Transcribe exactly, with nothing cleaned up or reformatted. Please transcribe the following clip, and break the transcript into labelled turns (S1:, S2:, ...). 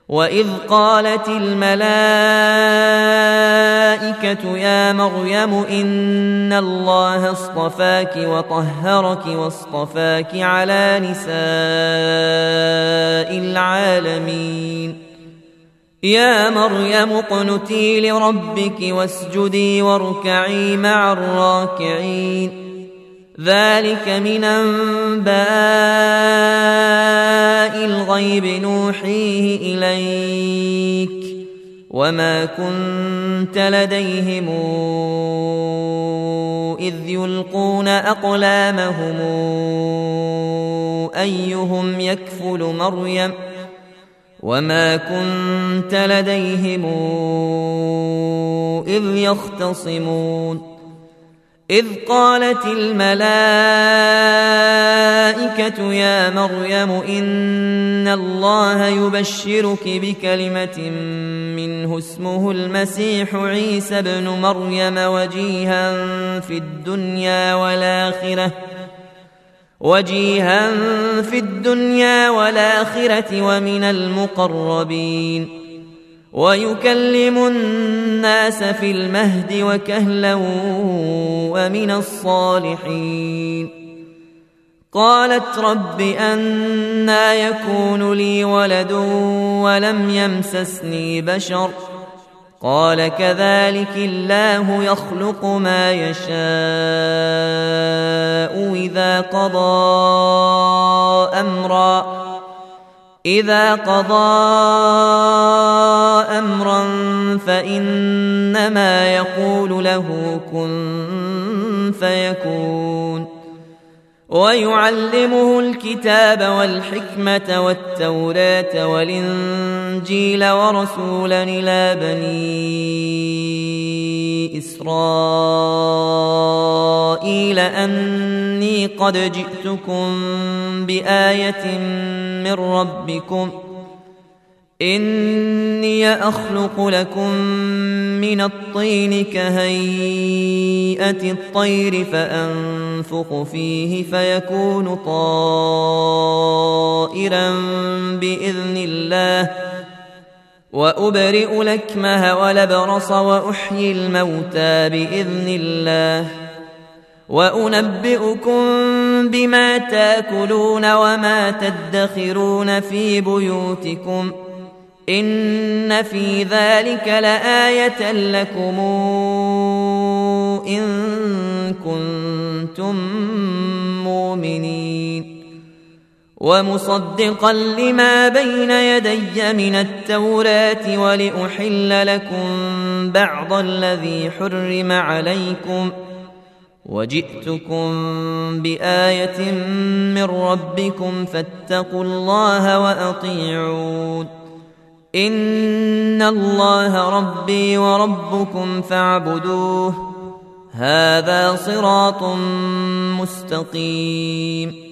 S1: وإذ قالت الملائكة يا مريم إن الله اصطفاك وطهرك واصطفاك على نساء العالمين يا مريم اقنتي لربك واسجدي واركعي مع الراكعين ذلك من أنباء الغيب نوحيه إليك وما كنت لديهم إذ يلقون أقلامهم أيهم يكفل مريم وما كنت لديهم إذ يختصمون إذ قالت الملائكة يا مريم إن الله يبشرك بكلمة منه اسمه المسيح عيسى بن مريم وجيها في الدنيا والآخرة وجيها في الدنيا والآخرة ومن المقربين ويكلم الناس في المهد وكهلا ومن الصالحين قالت رب أنى يكون لي ولد ولم يمسسني بشر قال كذلك الله يخلق ما يشاء إذا قضى أمرا إذا قضى أمرا فإنما يقول له كن فيكون ويعلمه الكتاب والحكمة والتوراة والإنجيل ورسولا إلى بني إسرائيل أني قد جئتكم بآية من ربكم إني أخلق لكم من الطين كهيئة الطير فأنفخ فيه فيكون طائرا بإذن الله وأبرئ الأكمه والأبرص وأحيي الموتى بإذن الله وأنبئكم بما تأكلون وما تدخرون في بيوتكم إن في ذلك لآية لكم إن كنتم مؤمنين ومصدقا لما بين يدي من التوراة ولأحل لكم بعض الذي حرم عليكم وجئتكم بآية من ربكم فاتقوا الله وأطيعون إن الله ربي وربكم فاعبدوه هذا صراط مستقيم